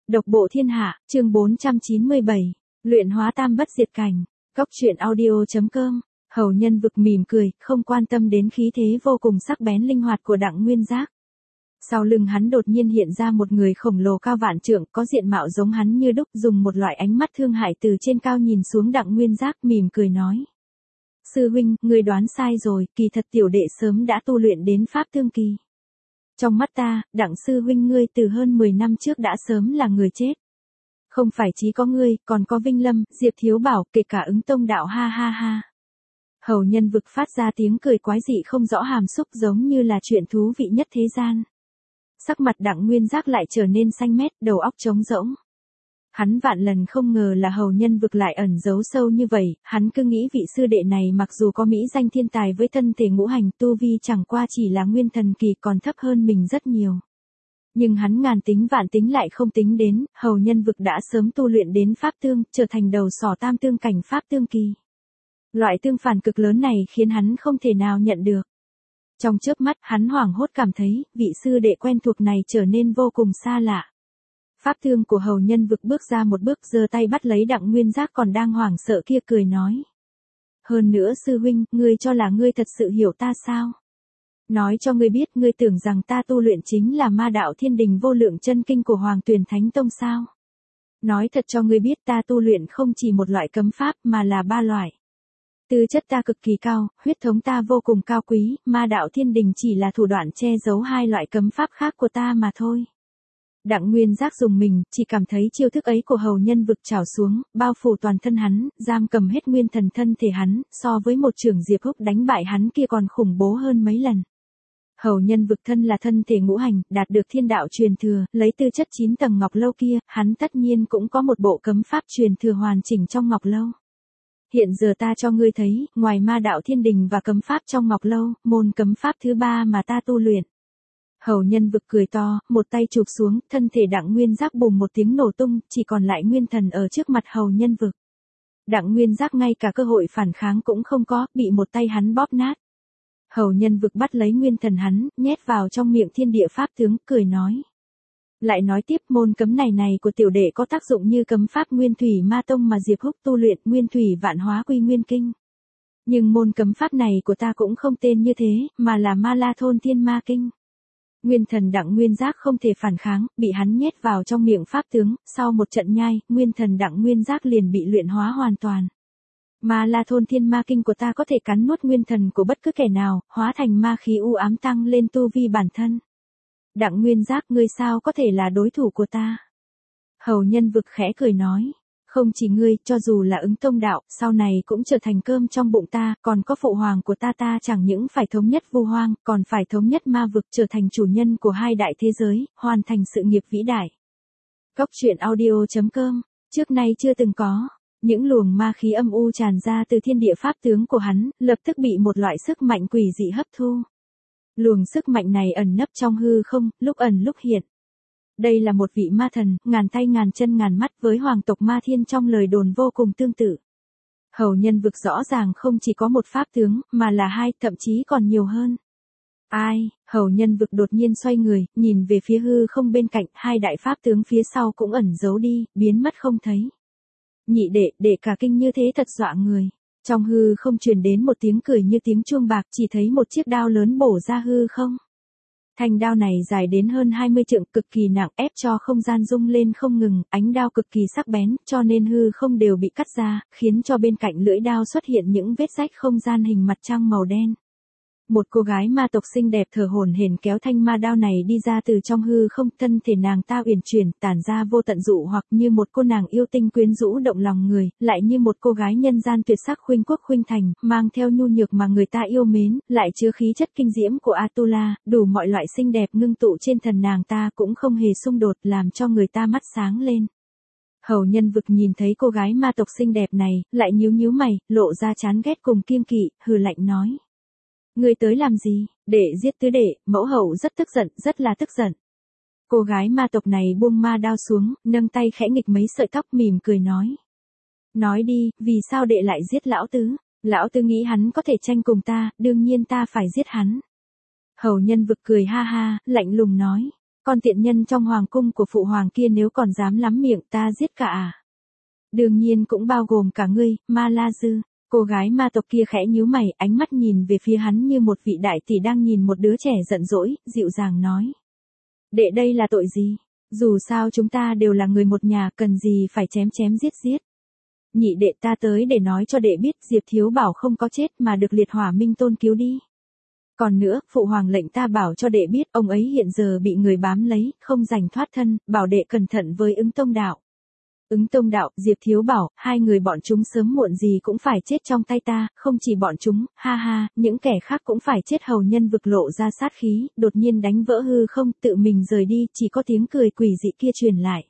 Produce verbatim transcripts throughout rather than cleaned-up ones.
Độc bộ thiên hạ, chương bốn trăm chín mươi bảy, luyện hóa tam bất diệt cảnh. Cốc truyện audio chấm com. Hầu Nhân Vực mỉm cười, không quan tâm đến khí thế vô cùng sắc bén linh hoạt của Đặng Nguyên Giác. Sau lưng hắn đột nhiên hiện ra một người khổng lồ cao vạn trượng, có diện mạo giống hắn như đúc, dùng một loại ánh mắt thương hại từ trên cao nhìn xuống Đặng Nguyên Giác, mỉm cười nói: "Sư huynh, ngươi đoán sai rồi, kỳ thật tiểu đệ sớm đã tu luyện đến pháp tương kỳ. Trong mắt ta, Đặng sư huynh ngươi từ hơn mười năm trước đã sớm là người chết. Không phải chỉ có ngươi, còn có Vinh Lâm, Diệp Thiếu Bảo, kể cả Ứng Tông đạo, ha ha ha." Hầu Nhân Vực phát ra tiếng cười quái dị không rõ hàm xúc, giống như là chuyện thú vị nhất thế gian. Sắc mặt Đặng Nguyên Giác lại trở nên xanh mét, đầu óc trống rỗng. Hắn vạn lần không ngờ là Hầu Nhân Vực lại ẩn giấu sâu như vậy, hắn cứ nghĩ vị sư đệ này mặc dù có mỹ danh thiên tài với thân thể ngũ hành, tu vi chẳng qua chỉ là nguyên thần kỳ, còn thấp hơn mình rất nhiều. Nhưng hắn ngàn tính vạn tính lại không tính đến, Hầu Nhân Vực đã sớm tu luyện đến pháp tương, trở thành đầu sỏ tam tương cảnh pháp tương kỳ. Loại tương phản cực lớn này khiến hắn không thể nào nhận được. Trong chớp mắt, hắn hoảng hốt cảm thấy, vị sư đệ quen thuộc này trở nên vô cùng xa lạ. Pháp tương của Hầu Nhân Vực bước ra một bước, giơ tay bắt lấy Đặng Nguyên Giác còn đang hoảng sợ kia, cười nói: "Hơn nữa sư huynh, ngươi cho là ngươi thật sự hiểu ta sao? Nói cho ngươi biết, ngươi tưởng rằng ta tu luyện chính là ma đạo thiên đình vô lượng chân kinh của Hoàng Tuyền Thánh Tông sao? Nói thật cho ngươi biết, ta tu luyện không chỉ một loại cấm pháp mà là ba loại. Tư chất ta cực kỳ cao, huyết thống ta vô cùng cao quý, ma đạo thiên đình chỉ là thủ đoạn che giấu hai loại cấm pháp khác của ta mà thôi." Đặng Nguyên Giác dùng mình, chỉ cảm thấy chiêu thức ấy của Hầu Nhân Vực trào xuống, bao phủ toàn thân hắn, giam cầm hết nguyên thần thân thể hắn, so với một trưởng Diệp Húc đánh bại hắn kia còn khủng bố hơn mấy lần. Hầu Nhân Vực thân là thân thể ngũ hành, đạt được thiên đạo truyền thừa, lấy tư chất chín tầng ngọc lâu kia, hắn tất nhiên cũng có một bộ cấm pháp truyền thừa hoàn chỉnh trong ngọc lâu. Hiện giờ ta cho ngươi thấy, ngoài ma đạo thiên đình và cấm pháp trong ngọc lâu, môn cấm pháp thứ ba mà ta tu luyện. Hầu Nhân Vực cười to, một tay chụp xuống, thân thể Đặng Nguyên Giác bùng một tiếng nổ tung, chỉ còn lại nguyên thần ở trước mặt Hầu Nhân Vực. Đặng Nguyên Giác ngay cả cơ hội phản kháng cũng không có, bị một tay hắn bóp nát. Hầu Nhân Vực bắt lấy nguyên thần hắn, nhét vào trong miệng thiên địa pháp tướng, cười nói: "Lại nói tiếp, môn cấm này này của tiểu đệ có tác dụng như cấm pháp Nguyên Thủy Ma Tông mà Diệp Húc tu luyện, Nguyên Thủy Vạn Hóa Quy Nguyên Kinh. Nhưng môn cấm pháp này của ta cũng không tên như thế, mà là Ma La Thôn Thiên Ma Kinh." Nguyên thần Đặng Nguyên Giác không thể phản kháng, bị hắn nhét vào trong miệng pháp tướng, sau một trận nhai, nguyên thần Đặng Nguyên Giác liền bị luyện hóa hoàn toàn. Ma La Thôn Thiên Ma Kinh của ta có thể cắn nuốt nguyên thần của bất cứ kẻ nào, hóa thành ma khí u ám tăng lên tu vi bản thân. Đặng Nguyên Giác, ngươi sao có thể là đối thủ của ta? Hầu Nhân Vực khẽ cười nói: "Không chỉ ngươi, cho dù là Ứng Tông đạo, sau này cũng trở thành cơm trong bụng ta, còn có phụ hoàng của ta, ta chẳng những phải thống nhất Vu Hoang, còn phải thống nhất ma vực, trở thành chủ nhân của hai đại thế giới, hoàn thành sự nghiệp vĩ đại." Cốc truyện audio chấm com. Trước nay chưa từng có, những luồng ma khí âm u tràn ra từ thiên địa pháp tướng của hắn, lập tức bị một loại sức mạnh quỷ dị hấp thu. Luồng sức mạnh này ẩn nấp trong hư không, lúc ẩn lúc hiện. Đây là một vị ma thần, ngàn tay ngàn chân ngàn mắt, với hoàng tộc Ma Thiên trong lời đồn vô cùng tương tự. Hầu Nhân Vực rõ ràng không chỉ có một pháp tướng, mà là hai, thậm chí còn nhiều hơn. Ai? Hầu Nhân Vực đột nhiên xoay người, nhìn về phía hư không bên cạnh, hai đại pháp tướng phía sau cũng ẩn giấu đi, biến mất không thấy. Nhị đệ, đệ cả kinh như thế thật dọa người. Trong hư không truyền đến một tiếng cười như tiếng chuông bạc, chỉ thấy một chiếc đao lớn bổ ra hư không. Thanh đao này dài đến hơn hai mươi trượng, cực kỳ nặng, ép cho không gian rung lên không ngừng, ánh đao cực kỳ sắc bén, cho nên hư không đều bị cắt ra, khiến cho bên cạnh lưỡi đao xuất hiện những vết rách không gian hình mặt trăng màu đen. Một cô gái ma tộc xinh đẹp thở hổn hển kéo thanh ma đao này đi ra từ trong hư không, thân thể nàng ta uyển chuyển, tản ra vô tận dụ hoặc, như một cô nàng yêu tinh quyến rũ động lòng người, lại như một cô gái nhân gian tuyệt sắc khuynh quốc khuynh thành, mang theo nhu nhược mà người ta yêu mến, lại chứa khí chất kinh diễm của Atula, đủ mọi loại xinh đẹp ngưng tụ trên thần nàng ta cũng không hề xung đột, làm cho người ta mắt sáng lên. Hầu Nhân Vực nhìn thấy cô gái ma tộc xinh đẹp này, lại nhíu nhíu mày, lộ ra chán ghét cùng kiêng kỵ, hừ lạnh nói: "Ngươi tới làm gì? Để giết tứ đệ." Mẫu hậu rất tức giận, rất là tức giận. Cô gái ma tộc này buông ma đao xuống, nâng tay khẽ nghịch mấy sợi tóc, mỉm cười nói: "Nói đi, vì sao đệ lại giết lão tứ? Lão tứ nghĩ hắn có thể tranh cùng ta, đương nhiên ta phải giết hắn." Hầu Nhân Vực cười ha ha, lạnh lùng nói: Con tiện nhân trong hoàng cung của phụ hoàng kia nếu còn dám lắm miệng ta giết cả à. Đương nhiên cũng bao gồm cả ngươi, Ma La Dư. Cô gái ma tộc kia khẽ nhíu mày, ánh mắt nhìn về phía hắn như một vị đại tỷ đang nhìn một đứa trẻ giận dỗi, dịu dàng nói. Đệ đây là tội gì? Dù sao chúng ta đều là người một nhà, cần gì phải chém chém giết giết. Nhị đệ ta tới để nói cho đệ biết Diệp Thiếu Bảo không có chết mà được Liệt Hỏa Minh Tôn cứu đi. Còn nữa, phụ hoàng lệnh ta bảo cho đệ biết ông ấy hiện giờ bị người bám lấy, không giành thoát thân, bảo đệ cẩn thận với Ứng Tông Đạo. Ứng Tông Đạo, Diệp Thiếu Bảo, hai người bọn chúng sớm muộn gì cũng phải chết trong tay ta, không chỉ bọn chúng, ha ha, những kẻ khác cũng phải chết. Hầu nhân vực lộ ra sát khí, đột nhiên đánh vỡ hư không, tự mình rời đi, chỉ có tiếng cười quỷ dị kia truyền lại.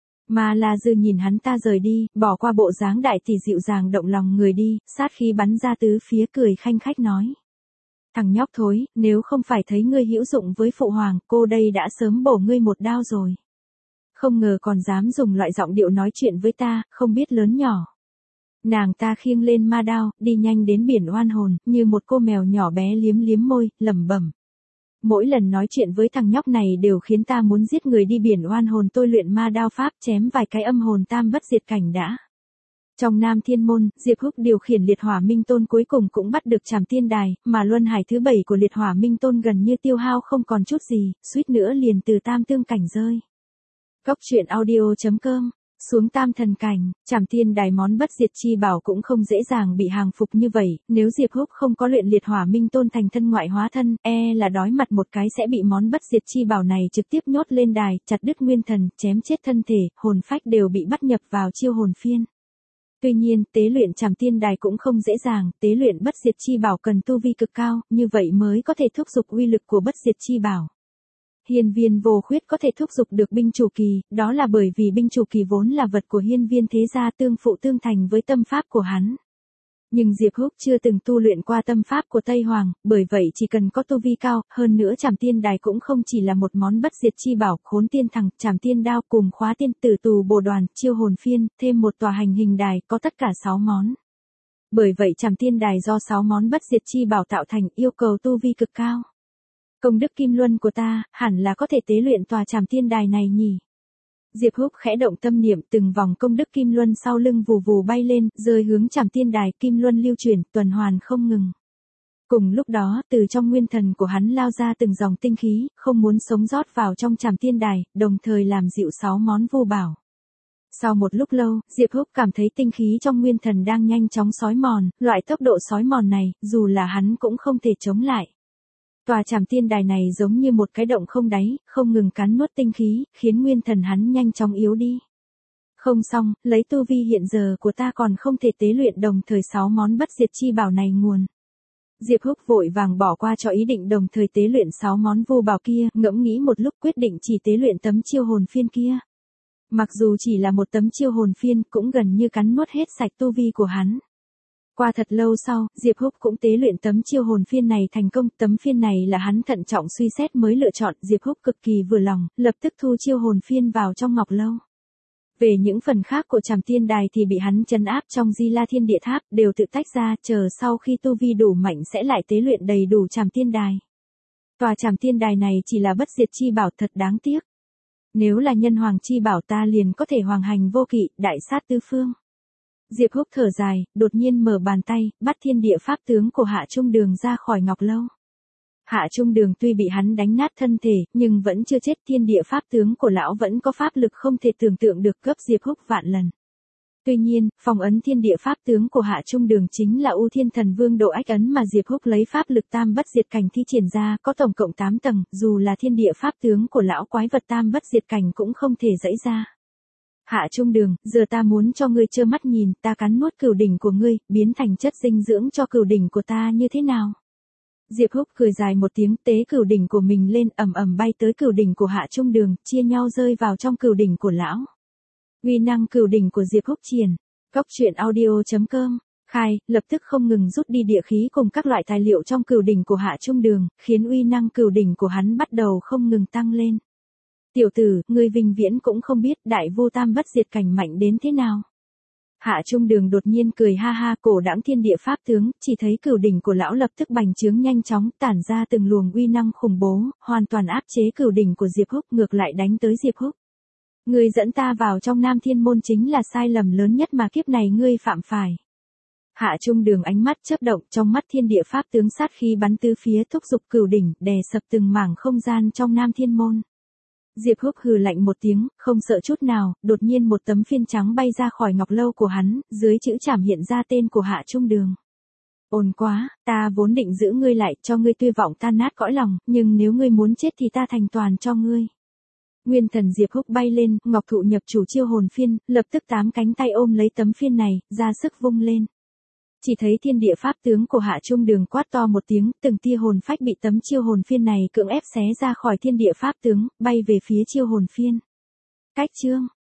Ma La Dư nhìn hắn ta rời đi, bỏ qua bộ dáng đại tỷ dịu dàng động lòng người đi, sát khí bắn ra tứ phía, cười khanh khách nói. Thằng nhóc thối, nếu không phải thấy ngươi hữu dụng với phụ hoàng, cô đây đã sớm bổ ngươi một đao rồi. Không ngờ còn dám dùng loại giọng điệu nói chuyện với ta, không biết lớn nhỏ. Nàng ta khiêng lên ma đao, đi nhanh đến biển oan hồn, như một cô mèo nhỏ bé liếm liếm môi, lẩm bẩm. Mỗi lần nói chuyện với thằng nhóc này đều khiến ta muốn giết người. Đi biển oan hồn tôi luyện ma đao pháp, chém vài cái âm hồn tam bất diệt cảnh đã. Trong Nam Thiên Môn, Diệp Húc điều khiển Liệt Hỏa Minh Tôn cuối cùng cũng bắt được Trảm Tiên Đài, mà luân hải thứ bảy của Liệt Hỏa Minh Tôn gần như tiêu hao không còn chút gì, suýt nữa liền từ tam tương cảnh rơi. Cốc truyện audio chấm com. Xuống tam thần cảnh, Trảm Tiên Đài món bất diệt chi bảo cũng không dễ dàng bị hàng phục như vậy, nếu Diệp Húc không có luyện Liệt Hỏa Minh Tôn thành thân ngoại hóa thân, e là đói mặt một cái sẽ bị món bất diệt chi bảo này trực tiếp nhốt lên đài, chặt đứt nguyên thần, chém chết thân thể, hồn phách đều bị bắt nhập vào chiêu hồn phiên. Tuy nhiên, tế luyện Trảm Tiên Đài cũng không dễ dàng, tế luyện bất diệt chi bảo cần tu vi cực cao, như vậy mới có thể thúc giục uy lực của bất diệt chi bảo. Hiên Viên Vô Khuyết có thể thúc giục được binh chủ kỳ, đó là bởi vì binh chủ kỳ vốn là vật của hiên viên thế gia, tương phụ tương thành với tâm pháp của hắn. Nhưng Diệp Húc chưa từng tu luyện qua tâm pháp của Tây Hoàng, bởi vậy chỉ cần có tu vi cao, hơn nữa Trảm Tiên Đài cũng không chỉ là một món bất diệt chi bảo, Khốn Tiên Thằng, Trảm Tiên Đao cùng Khóa Tiên Tử Tù Bồ Đoàn, chiêu hồn phiên, thêm một tòa hành hình đài, có tất cả sáu món. Bởi vậy Trảm Tiên Đài do sáu món bất diệt chi bảo tạo thành, yêu cầu tu vi cực cao. Công đức kim luân của ta, hẳn là có thể tế luyện tòa Trảm Tiên Đài này nhỉ. Diệp Húc khẽ động tâm niệm, từng vòng công đức kim luân sau lưng vù vù bay lên, rơi hướng Trảm Tiên Đài, kim luân lưu chuyển, tuần hoàn không ngừng. Cùng lúc đó, từ trong nguyên thần của hắn lao ra từng dòng tinh khí, không muốn sống rót vào trong Trảm Tiên Đài, đồng thời làm dịu sáu món vô bảo. Sau một lúc lâu, Diệp Húc cảm thấy tinh khí trong nguyên thần đang nhanh chóng xói mòn, loại tốc độ xói mòn này, dù là hắn cũng không thể chống lại. Tòa Trảm Tiên Đài này giống như một cái động không đáy, không ngừng cắn nuốt tinh khí, khiến nguyên thần hắn nhanh chóng yếu đi. Không xong, lấy tu vi hiện giờ của ta còn không thể tế luyện đồng thời sáu món bất diệt chi bảo này nguồn. Diệp Húc vội vàng bỏ qua cho ý định đồng thời tế luyện sáu món vô bảo kia, ngẫm nghĩ một lúc quyết định chỉ tế luyện tấm chiêu hồn phiên kia. Mặc dù chỉ là một tấm chiêu hồn phiên cũng gần như cắn nuốt hết sạch tu vi của hắn. Qua thật lâu sau, Diệp Húc cũng tế luyện tấm chiêu hồn phiên này thành công, tấm phiên này là hắn thận trọng suy xét mới lựa chọn, Diệp Húc cực kỳ vừa lòng, lập tức thu chiêu hồn phiên vào trong ngọc lâu. Về những phần khác của Trảm Tiên Đài thì bị hắn trấn áp trong Di La Thiên Địa Tháp, đều tự tách ra, chờ sau khi tu vi đủ mạnh sẽ lại tế luyện đầy đủ Trảm Tiên Đài. Tòa Trảm Tiên Đài này chỉ là bất diệt chi bảo, thật đáng tiếc. Nếu là nhân hoàng chi bảo ta liền có thể hoàng hành vô kỵ, đại sát tứ phương. Diệp Húc thở dài, đột nhiên mở bàn tay, bắt thiên địa pháp tướng của Hạ Trung Đường ra khỏi ngọc lâu. Hạ Trung Đường tuy bị hắn đánh nát thân thể, nhưng vẫn chưa chết, thiên địa pháp tướng của lão vẫn có pháp lực không thể tưởng tượng được, gấp Diệp Húc vạn lần. Tuy nhiên, phong ấn thiên địa pháp tướng của Hạ Trung Đường chính là U Thiên Thần Vương độ ách ấn mà Diệp Húc lấy pháp lực tam bất diệt cảnh thi triển ra, có tổng cộng tám tầng, dù là thiên địa pháp tướng của lão quái vật tam bất diệt cảnh cũng không thể dẫy ra. Hạ Trung Đường, giờ ta muốn cho ngươi trơ mắt nhìn, ta cắn nuốt cửu đỉnh của ngươi, biến thành chất dinh dưỡng cho cửu đỉnh của ta như thế nào? Diệp Húc cười dài một tiếng, tế cửu đỉnh của mình lên, ầm ầm bay tới cửu đỉnh của Hạ Trung Đường, chia nhau rơi vào trong cửu đỉnh của lão. Uy năng cửu đỉnh của Diệp Húc triển. Cốc truyện audio chấm com. Khai, lập tức không ngừng rút đi địa khí cùng các loại tài liệu trong cửu đỉnh của Hạ Trung Đường, khiến uy năng cửu đỉnh của hắn bắt đầu không ngừng tăng lên. Tiểu tử, ngươi vinh viễn cũng không biết đại vô tam bất diệt cảnh mạnh đến thế nào. Hạ Trung Đường đột nhiên cười ha ha, cổ đãng thiên địa pháp tướng, chỉ thấy cửu đỉnh của lão lập tức bành trướng nhanh chóng, tản ra từng luồng uy năng khủng bố, hoàn toàn áp chế cửu đỉnh của Diệp Húc, ngược lại đánh tới Diệp Húc. Ngươi dẫn ta vào trong Nam Thiên môn chính là sai lầm lớn nhất mà kiếp này ngươi phạm phải. Hạ Trung Đường ánh mắt chớp động, trong mắt thiên địa pháp tướng sát khí bắn tứ phía, thúc giục cửu đỉnh, đè sập từng mảng không gian trong Nam Thiên môn. Diệp Húc hừ lạnh một tiếng, không sợ chút nào, đột nhiên một tấm phiên trắng bay ra khỏi ngọc lâu của hắn, dưới chữ trảm hiện ra tên của Hạ Trung Đường. Ồn quá, ta vốn định giữ ngươi lại, cho ngươi tuyệt vọng tan nát cõi lòng, nhưng nếu ngươi muốn chết thì ta thành toàn cho ngươi. Nguyên thần Diệp Húc bay lên, ngọc thụ nhập chủ chiêu hồn phiên, lập tức tám cánh tay ôm lấy tấm phiên này, ra sức vung lên. Chỉ thấy thiên địa pháp tướng của Hạ Trung Đường quát to một tiếng, từng tia hồn phách bị tấm chiêu hồn phiên này cưỡng ép xé ra khỏi thiên địa pháp tướng, bay về phía chiêu hồn phiên. Cách chương